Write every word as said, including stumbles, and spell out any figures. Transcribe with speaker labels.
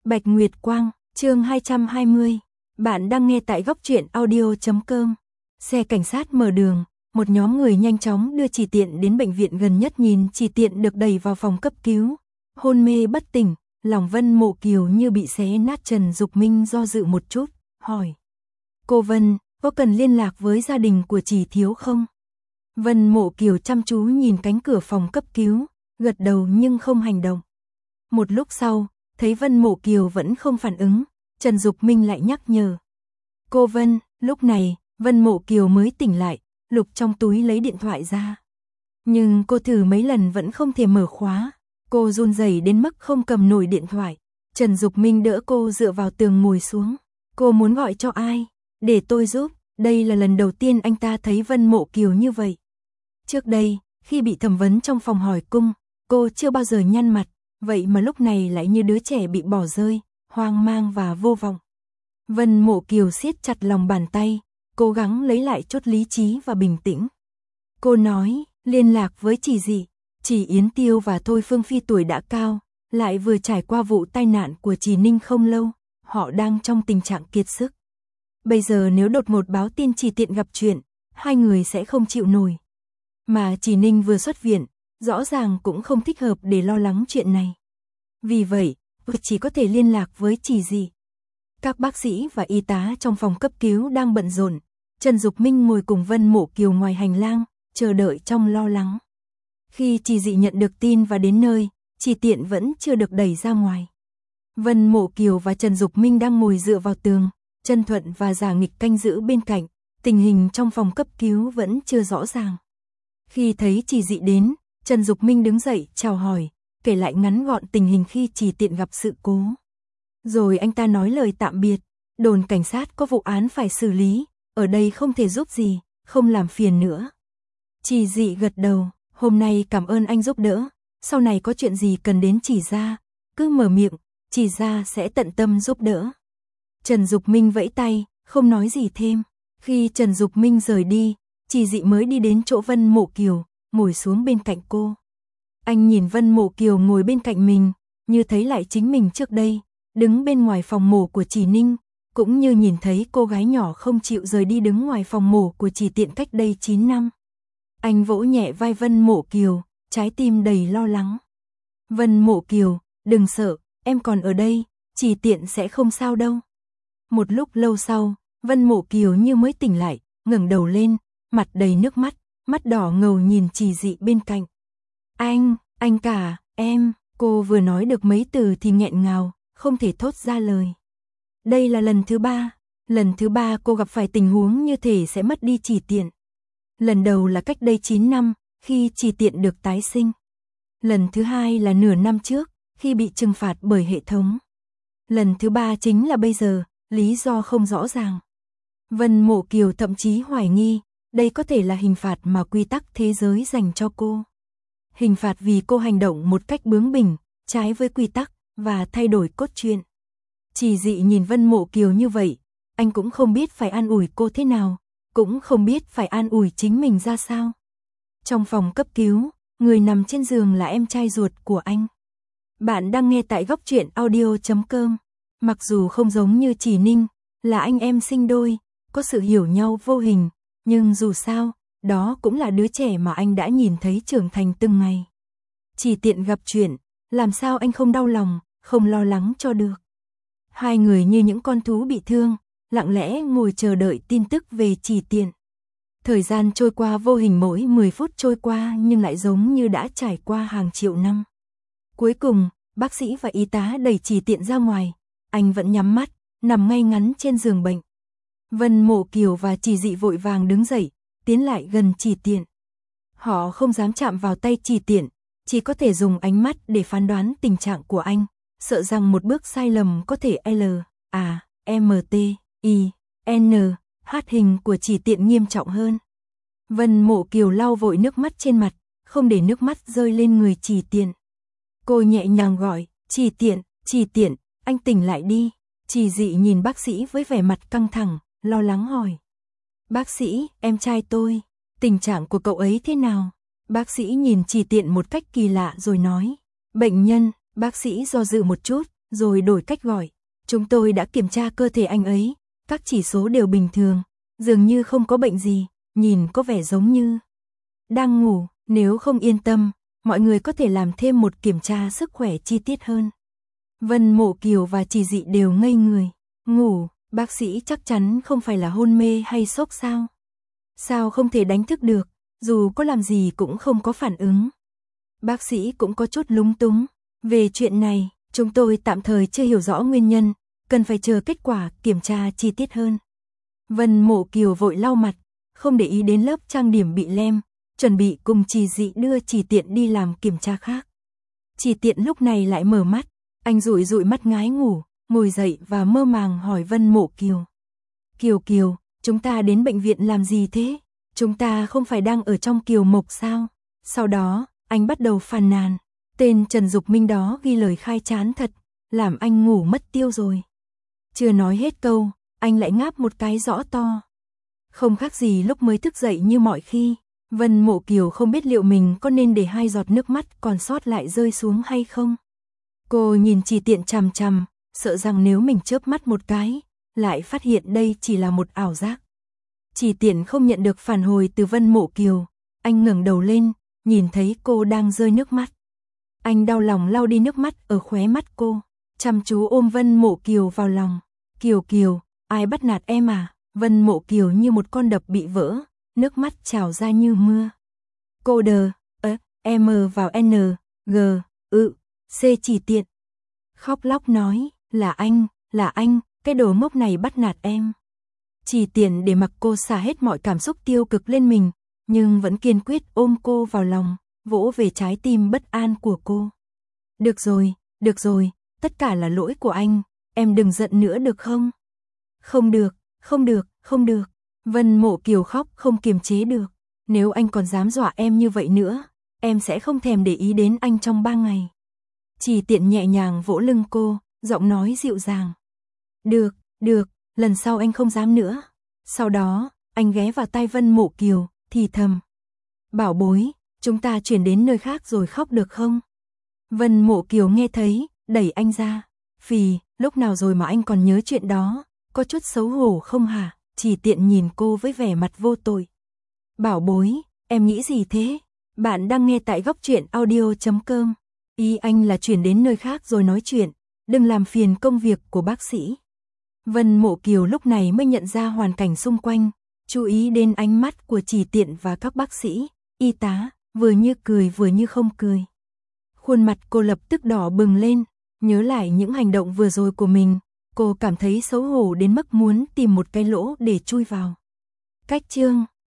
Speaker 1: Bạch Nguyệt Quang, chương hai trăm hai mươi. Bạn đang nghe tại góc truyện audio chấm com. Xe cảnh sát mở đường, một nhóm người nhanh chóng đưa Chỉ Tiện đến bệnh viện gần nhất. Nhìn Chỉ Tiện được đẩy vào phòng cấp cứu, hôn mê bất tỉnh, lòng Vân Mộ Kiều như bị xé nát. Trần Dục Minh do dự một chút, hỏi: "Cô Vân, có cần liên lạc với gia đình của Chỉ thiếu không?" Vân Mộ Kiều chăm chú nhìn cánh cửa phòng cấp cứu, gật đầu nhưng không hành động. Một lúc sau, thấy Vân Mộ Kiều vẫn không phản ứng, Trần Dục Minh lại nhắc nhở: "Cô Vân." Lúc này, Vân Mộ Kiều mới tỉnh lại, lục trong túi lấy điện thoại ra. Nhưng cô thử mấy lần vẫn không thể mở khóa, cô run rẩy đến mức không cầm nổi điện thoại. Trần Dục Minh đỡ cô dựa vào tường ngồi xuống. "Cô muốn gọi cho ai? Để tôi giúp." Đây là lần đầu tiên anh ta thấy Vân Mộ Kiều như vậy. Trước đây, khi bị thẩm vấn trong phòng hỏi cung, cô chưa bao giờ nhăn mặt, vậy mà lúc này lại như đứa trẻ bị bỏ rơi, hoang mang và vô vọng. Vân Mộ Kiều siết chặt lòng bàn tay, cố gắng lấy lại chút lý trí và bình tĩnh. Cô nói: "Liên lạc với Chỉ Dị, Chỉ Yến Tiêu và Thôi Phương Phi tuổi đã cao, lại vừa trải qua vụ tai nạn của Chỉ Ninh không lâu, họ đang trong tình trạng kiệt sức. Bây giờ nếu đột ngột báo tin Chỉ Tiện gặp chuyện, hai người sẽ không chịu nổi. Mà Chỉ Ninh vừa xuất viện, rõ ràng cũng không thích hợp để lo lắng chuyện này. Vì vậy, chỉ có thể liên lạc với Chỉ Dị." Các bác sĩ và y tá trong phòng cấp cứu đang bận rộn. Trần Dục Minh ngồi cùng Vân Mộ Kiều ngoài hành lang, chờ đợi trong lo lắng. Khi Chỉ Dị nhận được tin và đến nơi, Chỉ Tiện vẫn chưa được đẩy ra ngoài. Vân Mộ Kiều và Trần Dục Minh đang ngồi dựa vào tường, Trần Thuận và Giả Nghịch canh giữ bên cạnh. Tình hình trong phòng cấp cứu vẫn chưa rõ ràng. Khi thấy Chỉ Dị đến, Trần Dục Minh đứng dậy chào hỏi, kể lại ngắn gọn tình hình khi Chỉ Tiện gặp sự cố. Rồi anh ta nói lời tạm biệt: "Đồn cảnh sát có vụ án phải xử lý, ở đây không thể giúp gì, không làm phiền nữa." Chỉ Dị gật đầu: "Hôm nay cảm ơn anh giúp đỡ, sau này có chuyện gì cần đến Chỉ gia, cứ mở miệng, Chỉ gia sẽ tận tâm giúp đỡ." Trần Dục Minh vẫy tay, không nói gì thêm. Khi Trần Dục Minh rời đi, Chỉ Dị mới đi đến chỗ Vân Mộ Kiều, ngồi xuống bên cạnh cô. Anh nhìn Vân Mộ Kiều ngồi bên cạnh mình, như thấy lại chính mình trước đây, đứng bên ngoài phòng mổ của Chỉ Ninh, cũng như nhìn thấy cô gái nhỏ không chịu rời đi đứng ngoài phòng mổ của Chỉ Tiện cách đây chín năm. Anh vỗ nhẹ vai Vân Mộ Kiều, trái tim đầy lo lắng. "Vân Mộ Kiều, đừng sợ, em còn ở đây, Chỉ Tiện sẽ không sao đâu." Một lúc lâu sau, Vân Mộ Kiều như mới tỉnh lại, ngẩng đầu lên, mặt đầy nước mắt, mắt đỏ ngầu nhìn Chỉ Dị bên cạnh. "Anh, anh cả, em." Cô vừa nói được mấy từ thì nghẹn ngào, không thể thốt ra lời. Đây là lần thứ ba, lần thứ ba cô gặp phải tình huống như thể sẽ mất đi Chỉ Tiện. Lần đầu là cách đây chín năm, khi Chỉ Tiện được tái sinh. Lần thứ hai là nửa năm trước, khi bị trừng phạt bởi hệ thống. Lần thứ ba chính là bây giờ, lý do không rõ ràng. Vân Mộ Kiều thậm chí hoài nghi, đây có thể là hình phạt mà quy tắc thế giới dành cho cô. Hình phạt vì cô hành động một cách bướng bỉnh, trái với quy tắc, và thay đổi cốt truyện. Chỉ Dị nhìn Vân Mộ Kiều như vậy, anh cũng không biết phải an ủi cô thế nào, cũng không biết phải an ủi chính mình ra sao. Trong phòng cấp cứu, người nằm trên giường là em trai ruột của anh. Bạn đang nghe tại góc truyện audio chấm com. Mặc dù không giống như Chỉ Ninh, là anh em sinh đôi, có sự hiểu nhau vô hình, nhưng dù sao, đó cũng là đứa trẻ mà anh đã nhìn thấy trưởng thành từng ngày. Chỉ Tiện gặp chuyện, làm sao anh không đau lòng, không lo lắng cho được. Hai người như những con thú bị thương, lặng lẽ ngồi chờ đợi tin tức về Chỉ Tiện. Thời gian trôi qua vô hình, mỗi mười phút trôi qua nhưng lại giống như đã trải qua hàng triệu năm. Cuối cùng, bác sĩ và y tá đẩy Chỉ Tiện ra ngoài, anh vẫn nhắm mắt, nằm ngay ngắn trên giường bệnh. Vân Mộ Kiều và Chỉ Dị vội vàng đứng dậy, tiến lại gần Chỉ Tiện. Họ không dám chạm vào tay Chỉ Tiện, chỉ có thể dùng ánh mắt để phán đoán tình trạng của anh, sợ rằng một bước sai lầm có thể L, A, M, T, I, N, H hình của Chỉ Tiện nghiêm trọng hơn. Vân Mộ Kiều lau vội nước mắt trên mặt, không để nước mắt rơi lên người Chỉ Tiện. Cô nhẹ nhàng gọi: "Chỉ Tiện, Chỉ Tiện, anh tỉnh lại đi." Chỉ Dị nhìn bác sĩ với vẻ mặt căng thẳng, lo lắng hỏi: "Bác sĩ, em trai tôi, tình trạng của cậu ấy thế nào?" Bác sĩ nhìn Chỉ Tiện một cách kỳ lạ rồi nói: "Bệnh nhân." Bác sĩ do dự một chút, rồi đổi cách gọi. Chúng tôi đã kiểm tra cơ thể anh ấy, các chỉ số đều bình thường, dường như không có bệnh gì, nhìn có vẻ giống như đang ngủ. Nếu không yên tâm, mọi người có thể làm thêm một kiểm tra sức khỏe chi tiết hơn. Vân Mộ Kiều và Chỉ Dị đều ngây người. Ngủ, bác sĩ chắc chắn không phải là hôn mê hay sốc sao? Sao không thể đánh thức được, dù có làm gì cũng không có phản ứng. Bác sĩ cũng có chút lúng túng. Về chuyện này, chúng tôi tạm thời chưa hiểu rõ nguyên nhân, cần phải chờ kết quả kiểm tra chi tiết hơn. Vân Mộ Kiều vội lau mặt, không để ý đến lớp trang điểm bị lem, chuẩn bị cùng Chỉ Dị đưa Chỉ Tiện đi làm kiểm tra khác. Chỉ Tiện lúc này lại mở mắt, anh dụi dụi mắt ngái ngủ, ngồi dậy và mơ màng hỏi Vân Mộ Kiều. Kiều Kiều, chúng ta đến bệnh viện làm gì thế? Chúng ta không phải đang ở trong Kiều Mộc sao? Sau đó, anh bắt đầu phàn nàn. Tên Trần Dục Minh đó ghi lời khai chán thật, làm anh ngủ mất tiêu rồi. Chưa nói hết câu, anh lại ngáp một cái rõ to. Không khác gì lúc mới thức dậy như mọi khi. Vân Mộ Kiều không biết liệu mình có nên để hai giọt nước mắt còn sót lại rơi xuống hay không. Cô nhìn Chỉ Tiện chằm chằm, sợ rằng nếu mình chớp mắt một cái, lại phát hiện đây chỉ là một ảo giác. Chỉ Tiện không nhận được phản hồi từ Vân Mộ Kiều, anh ngẩng đầu lên, nhìn thấy cô đang rơi nước mắt. Anh đau lòng lau đi nước mắt ở khóe mắt cô, chăm chú ôm Vân Mộ Kiều vào lòng. Kiều Kiều, ai bắt nạt em à? Vân Mộ Kiều như một con đập bị vỡ, nước mắt trào ra như mưa. Cô đờ, ớ, M vào N, G, ự, C Chỉ Tiện. Khóc lóc nói, là anh, là anh, cái đồ ngốc này bắt nạt em. Chỉ Tiện để mặc cô xả hết mọi cảm xúc tiêu cực lên mình, nhưng vẫn kiên quyết ôm cô vào lòng, vỗ về trái tim bất an của cô. Được rồi, được rồi, tất cả là lỗi của anh, em đừng giận nữa được không? Không được, không được, không được. Vân Mộ Kiều khóc không kiềm chế được. Nếu anh còn dám dọa em như vậy nữa, em sẽ không thèm để ý đến anh trong ba ngày. Chỉ Tiện nhẹ nhàng vỗ lưng cô, giọng nói dịu dàng. Được, được, lần sau anh không dám nữa. Sau đó, anh ghé vào tai Vân Mộ Kiều, thì thầm. Bảo bối, chúng ta chuyển đến nơi khác rồi khóc được không? Vân Mộ Kiều nghe thấy, đẩy anh ra. Phì, lúc nào rồi mà anh còn nhớ chuyện đó, có chút xấu hổ không hả? Chỉ Tiện nhìn cô với vẻ mặt vô tội. Bảo bối, em nghĩ gì thế? Bạn đang nghe tại góc truyện audio chấm com. Ý anh là chuyển đến nơi khác rồi nói chuyện, đừng làm phiền công việc của bác sĩ. Vân Mộ Kiều lúc này mới nhận ra hoàn cảnh xung quanh, chú ý đến ánh mắt của Chỉ Tiện và các bác sĩ, y tá, vừa như cười vừa như không cười. Khuôn mặt cô lập tức đỏ bừng lên, nhớ lại những hành động vừa rồi của mình, cô cảm thấy xấu hổ đến mức muốn tìm một cái lỗ để chui vào. Cách chương